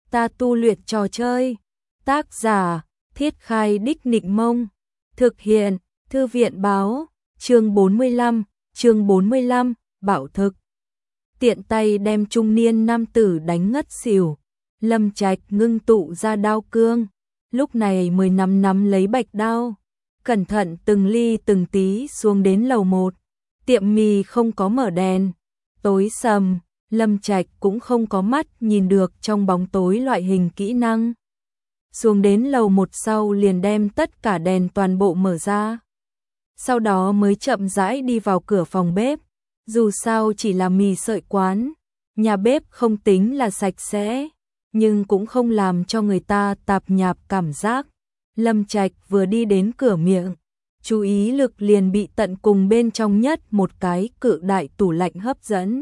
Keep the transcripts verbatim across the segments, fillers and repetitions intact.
ta tu luyện trò chơi. Tác giả, Thiết Khai Đích Nịnh Mông. Thực hiện, Thư viện Báo. Chương bốn mươi lăm, chương bốn mươi lăm, Bảo thực. Tiện tay đem trung niên nam tử đánh ngất xỉu. Lâm Trạch ngưng tụ ra đao cương. Lúc này mới nắm nắm lấy bạch đao. Cẩn thận từng ly từng tí xuống đến lầu một. Tiệm mì không có mở đèn. Tối sầm, Lâm Trạch cũng không có mắt nhìn được trong bóng tối loại hình kỹ năng. Xuống đến lầu một sau liền đem tất cả đèn toàn bộ mở ra. Sau đó mới chậm rãi đi vào cửa phòng bếp. Dù sao chỉ là mì sợi quán, nhà bếp không tính là sạch sẽ, nhưng cũng không làm cho người ta tạp nhạp cảm giác. Lâm Trạch vừa đi đến cửa miệng, chú ý lực liền bị tận cùng bên trong nhất một cái cự đại tủ lạnh hấp dẫn.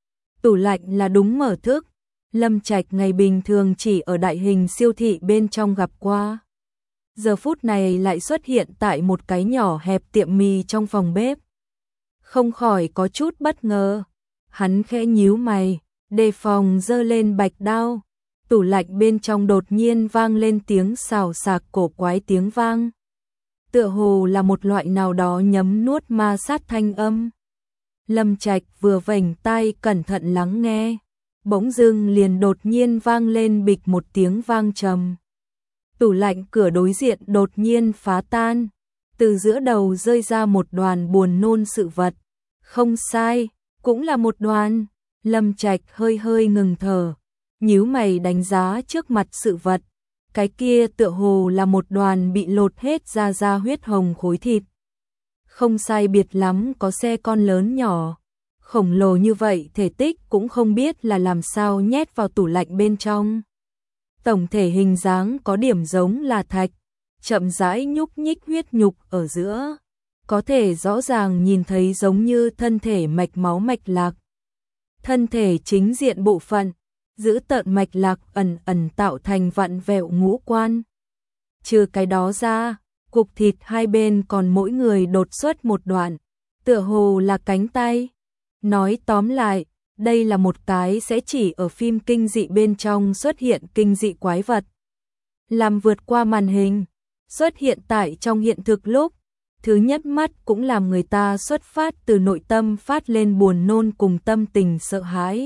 Tủ lạnh là đúng mở thức, Lâm Trạch ngày bình thường chỉ ở đại hình siêu thị bên trong gặp qua. Giờ phút này lại xuất hiện tại một cái nhỏ hẹp tiệm mì trong phòng bếp. Không khỏi có chút bất ngờ. Hắn khẽ nhíu mày, đề phòng giơ lên bạch đao. Tủ lạnh bên trong đột nhiên vang lên tiếng xào xạc cổ quái tiếng vang. Tựa hồ là một loại nào đó nhấm nuốt ma sát thanh âm. Lâm Trạch vừa vểnh tai cẩn thận lắng nghe. Bỗng dưng liền đột nhiên vang lên bịch một tiếng vang trầm. Tủ lạnh cửa đối diện đột nhiên phá tan. Từ giữa đầu rơi ra một đoàn buồn nôn sự vật. Không sai, cũng là một đoàn. Lâm Trạch hơi hơi ngừng thở, nhíu mày đánh giá trước mặt sự vật. Cái kia tựa hồ là một đoàn bị lột hết ra ra huyết hồng khối thịt. Không sai biệt lắm có xe con lớn nhỏ. Khổng lồ như vậy thể tích cũng không biết là làm sao nhét vào tủ lạnh bên trong. Tổng thể hình dáng có điểm giống là thạch, chậm rãi nhúc nhích huyết nhục ở giữa. Có thể rõ ràng nhìn thấy giống như thân thể mạch máu mạch lạc. Thân thể chính diện bộ phận, giữ tợn mạch lạc ẩn ẩn tạo thành vặn vẹo ngũ quan. Trừ cái đó ra, cục thịt hai bên còn mỗi người đột xuất một đoạn, tựa hồ là cánh tay. Nói tóm lại, đây là một cái sẽ chỉ ở phim kinh dị bên trong xuất hiện kinh dị quái vật. Làm vượt qua màn hình, xuất hiện tại trong hiện thực lúc, thứ nhất mắt cũng làm người ta xuất phát từ nội tâm phát lên buồn nôn cùng tâm tình sợ hãi.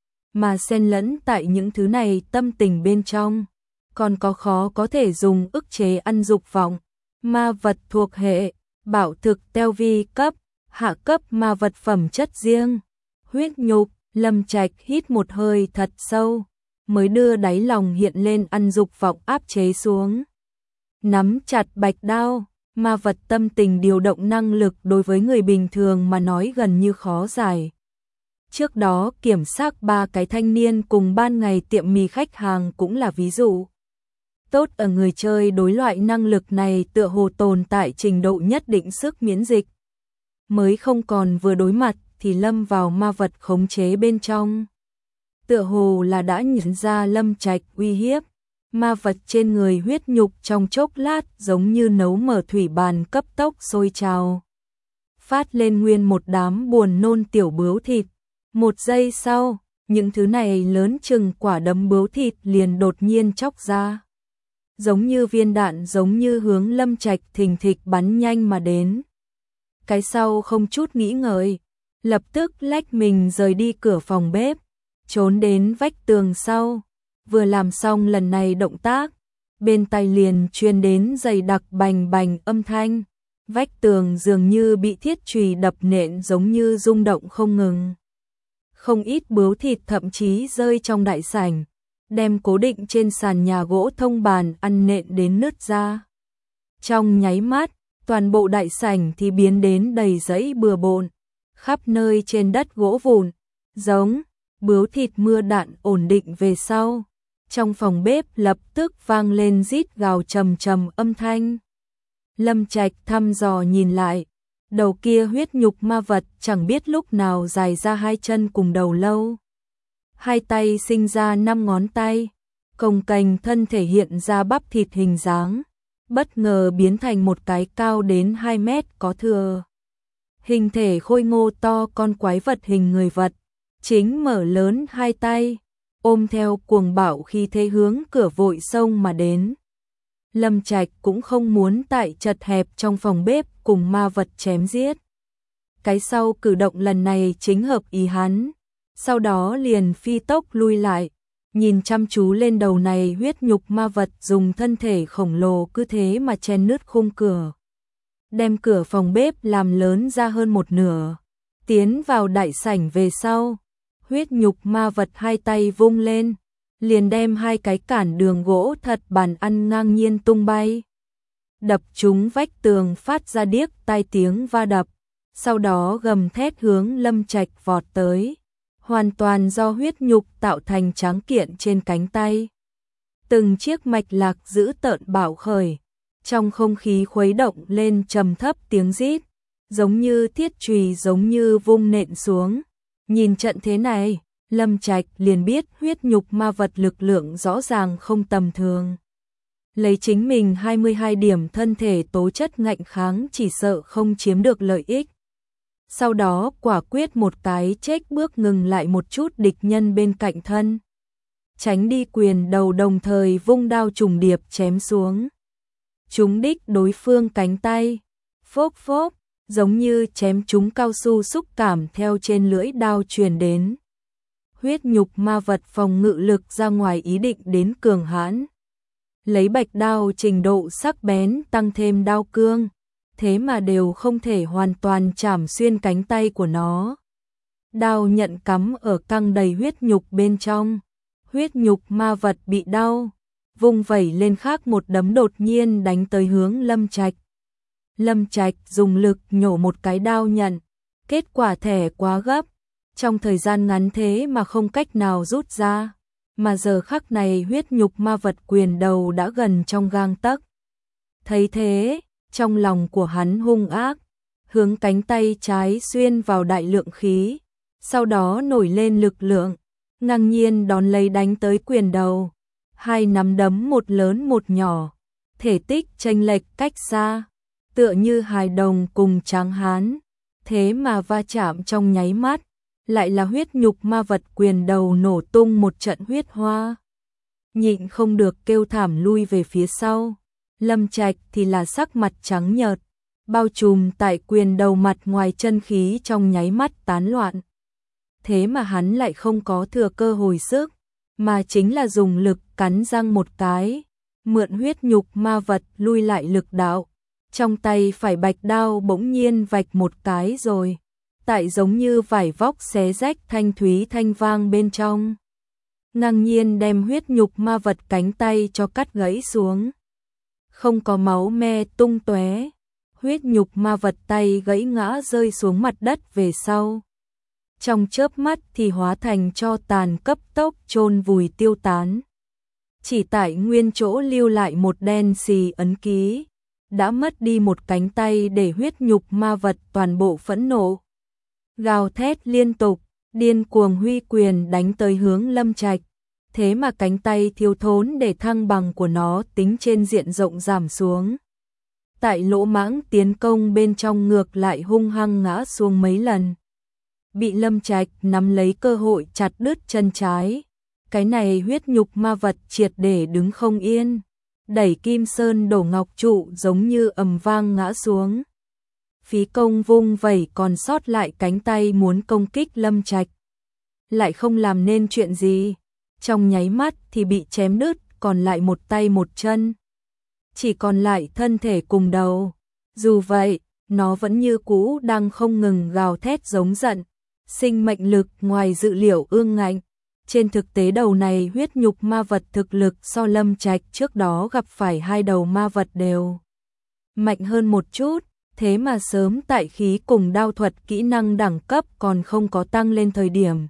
Mà xen lẫn tại những thứ này tâm tình bên trong, còn có khó có thể dùng ức chế ăn dục vọng, ma vật thuộc hệ, bảo thực teo vi cấp, hạ cấp ma vật phẩm chất riêng, huyết nhục. Lâm Trạch hít một hơi thật sâu, mới đưa đáy lòng hiện lên ăn dục vọng áp chế xuống. Nắm chặt bạch đao, ma vật tâm tình điều động năng lực đối với người bình thường mà nói gần như khó giải. Trước đó kiểm soát ba cái thanh niên cùng ban ngày tiệm mì khách hàng cũng là ví dụ. Tốt ở người chơi đối loại năng lực này tựa hồ tồn tại trình độ nhất định sức miễn dịch. Mới không còn vừa đối mặt thì lâm vào ma vật khống chế bên trong. Tựa hồ là đã nhận ra Lâm Trạch uy hiếp. Ma vật trên người huyết nhục trong chốc lát giống như nấu mở thủy bàn cấp tốc sôi trào. Phát lên nguyên một đám buồn nôn tiểu bướu thịt. Một giây sau, những thứ này lớn chừng quả đấm bướu thịt liền đột nhiên chóc ra. Giống như viên đạn giống như hướng Lâm Trạch thình thịch bắn nhanh mà đến. Cái sau không chút nghĩ ngợi, lập tức lách mình rời đi cửa phòng bếp, trốn đến vách tường sau. Vừa làm xong lần này động tác, bên tai liền truyền đến dày đặc bành bành âm thanh. Vách tường dường như bị thiết chùy đập nện giống như rung động không ngừng. Không ít bướu thịt thậm chí rơi trong đại sảnh, đem cố định trên sàn nhà gỗ thông bàn ăn nện đến nứt ra. Trong nháy mắt, toàn bộ đại sảnh thì biến đến đầy rẫy bừa bộn, khắp nơi trên đất gỗ vụn, giống bướu thịt mưa đạn ổn định về sau. Trong phòng bếp lập tức vang lên rít gào trầm trầm âm thanh. Lâm Trạch thăm dò nhìn lại, đầu kia huyết nhục ma vật chẳng biết lúc nào dài ra hai chân cùng đầu lâu. Hai tay sinh ra năm ngón tay, cồng kềnh thân thể hiện ra bắp thịt hình dáng, bất ngờ biến thành một cái cao đến hai mét có thừa. Hình thể khôi ngô to con quái vật hình người vật, chính mở lớn hai tay, ôm theo cuồng bạo khi thế hướng cửa vội xông mà đến. Lâm Trạch cũng không muốn tại chật hẹp trong phòng bếp cùng ma vật chém giết. Cái sau cử động lần này chính hợp ý hắn, sau đó liền phi tốc lui lại, nhìn chăm chú lên đầu này huyết nhục ma vật dùng thân thể khổng lồ cứ thế mà chen nứt khung cửa. Đem cửa phòng bếp làm lớn ra hơn một nửa, tiến vào đại sảnh về sau. Huyết nhục ma vật hai tay vung lên, liền đem hai cái cản đường gỗ thật bàn ăn ngang nhiên tung bay. Đập trúng vách tường phát ra điếc tai tiếng va đập, sau đó gầm thét hướng Lâm Trạch vọt tới, hoàn toàn do huyết nhục tạo thành tráng kiện trên cánh tay. Từng chiếc mạch lạc dữ tợn bạo khởi, trong không khí khuấy động lên trầm thấp tiếng rít, giống như thiết chùy giống như vung nện xuống. Nhìn trận thế này, Lâm Trạch liền biết huyết nhục ma vật lực lượng rõ ràng không tầm thường. Lấy chính mình hai mươi hai điểm thân thể tố chất ngạnh kháng chỉ sợ không chiếm được lợi ích. Sau đó quả quyết một cái chếch bước ngừng lại một chút địch nhân bên cạnh thân. Tránh đi quyền đầu đồng thời vung đao trùng điệp chém xuống. Trúng đích đối phương cánh tay. Phốc phốc, giống như chém trúng cao su xúc cảm theo trên lưỡi đao truyền đến. Huyết nhục ma vật phòng ngự lực ra ngoài ý định đến cường hãn. Lấy bạch đao trình độ sắc bén tăng thêm đao cương, thế mà đều không thể hoàn toàn chảm xuyên cánh tay của nó. Đao nhận cắm ở căng đầy huyết nhục bên trong. Huyết nhục ma vật bị đau, vung vẩy lên khác một đấm đột nhiên đánh tới hướng Lâm Trạch. Lâm Trạch dùng lực nhổ một cái đao nhận, kết quả thẻ quá gấp, trong thời gian ngắn thế mà không cách nào rút ra, mà giờ khắc này huyết nhục ma vật quyền đầu đã gần trong gang tấc. Thấy thế, trong lòng của hắn hung ác, hướng cánh tay trái xuyên vào đại lượng khí, sau đó nổi lên lực lượng, ngang nhiên đón lấy đánh tới quyền đầu. Hai nắm đấm một lớn một nhỏ, thể tích chênh lệch cách xa, tựa như hài đồng cùng tráng hán, thế mà va chạm trong nháy mắt, lại là huyết nhục ma vật quyền đầu nổ tung một trận huyết hoa. Nhịn không được kêu thảm lui về phía sau, Lâm Trạch thì là sắc mặt trắng nhợt, bao trùm tại quyền đầu mặt ngoài chân khí trong nháy mắt tán loạn. Thế mà hắn lại không có thừa cơ hồi sức, mà chính là dùng lực cắn răng một cái, mượn huyết nhục ma vật lui lại lực đạo. Trong tay phải bạch đao bỗng nhiên vạch một cái rồi, tại giống như vải vóc xé rách thanh thúy thanh vang bên trong. Ngang nhiên đem huyết nhục ma vật cánh tay cho cắt gãy xuống. Không có máu me tung tóe, huyết nhục ma vật tay gãy ngã rơi xuống mặt đất về sau. Trong chớp mắt thì hóa thành tro tàn cấp tốc chôn vùi tiêu tán. Chỉ tại nguyên chỗ lưu lại một đen xì ấn ký, đã mất đi một cánh tay để huyết nhục ma vật toàn bộ phẫn nộ. Gào thét liên tục, điên cuồng huy quyền đánh tới hướng Lâm Trạch, thế mà cánh tay thiếu thốn để thăng bằng của nó tính trên diện rộng giảm xuống. Tại lỗ mãng tiến công bên trong ngược lại hung hăng ngã xuống mấy lần. Bị Lâm Trạch nắm lấy cơ hội chặt đứt chân trái. Cái này huyết nhục ma vật triệt để đứng không yên, đẩy kim sơn đổ ngọc trụ giống như ầm vang ngã xuống. Phí công vung vẩy còn sót lại cánh tay muốn công kích Lâm Trạch, lại không làm nên chuyện gì, trong nháy mắt thì bị chém đứt, còn lại một tay một chân, chỉ còn lại thân thể cùng đầu. Dù vậy, nó vẫn như cũ đang không ngừng gào thét giống giận, sinh mệnh lực ngoài dự liệu ương ngạnh. Trên thực tế đầu này huyết nhục ma vật thực lực so Lâm Trạch trước đó gặp phải hai đầu ma vật đều mạnh hơn một chút, thế mà sớm tại khí cùng đao thuật kỹ năng đẳng cấp còn không có tăng lên thời điểm,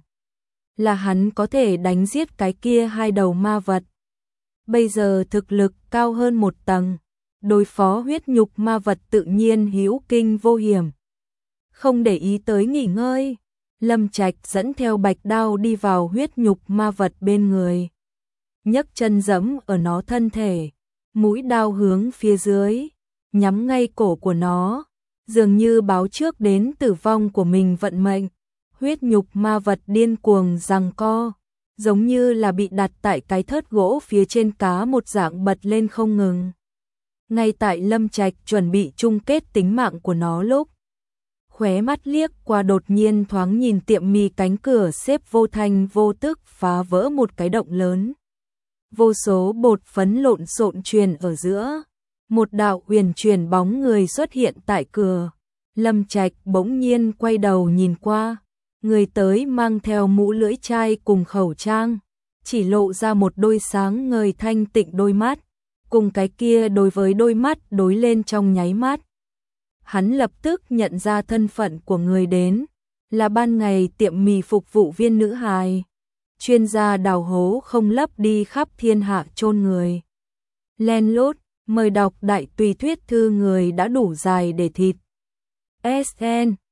là hắn có thể đánh giết cái kia hai đầu ma vật. Bây giờ thực lực cao hơn một tầng, đối phó huyết nhục ma vật tự nhiên hữu kinh vô hiểm. Không để ý tới nghỉ ngơi, Lâm Trạch dẫn theo bạch đao đi vào huyết nhục ma vật bên người, nhấc chân giẫm ở nó thân thể, mũi đao hướng phía dưới, nhắm ngay cổ của nó, dường như báo trước đến tử vong của mình vận mệnh. Huyết nhục ma vật điên cuồng giằng co, giống như là bị đặt tại cái thớt gỗ phía trên cá một dạng bật lên không ngừng. Ngay tại Lâm Trạch chuẩn bị chung kết tính mạng của nó lúc, khóe mắt liếc qua đột nhiên thoáng nhìn tiệm mì cánh cửa xếp vô thanh vô tức phá vỡ một cái động lớn. Vô số bột phấn lộn xộn truyền ở giữa, một đạo huyền truyền bóng người xuất hiện tại cửa. Lâm Trạch bỗng nhiên quay đầu nhìn qua, người tới mang theo mũ lưỡi chai cùng khẩu trang, chỉ lộ ra một đôi sáng ngời thanh tịnh đôi mắt, cùng cái kia đối với đôi mắt đối lên trong nháy mắt. Hắn lập tức nhận ra thân phận của người đến, là ban ngày tiệm mì phục vụ viên nữ hài, chuyên gia đào hố không lấp đi khắp thiên hạ chôn người. Len lút, mời đọc đại tùy thuyết thư người đã đủ dài để thịt. ét en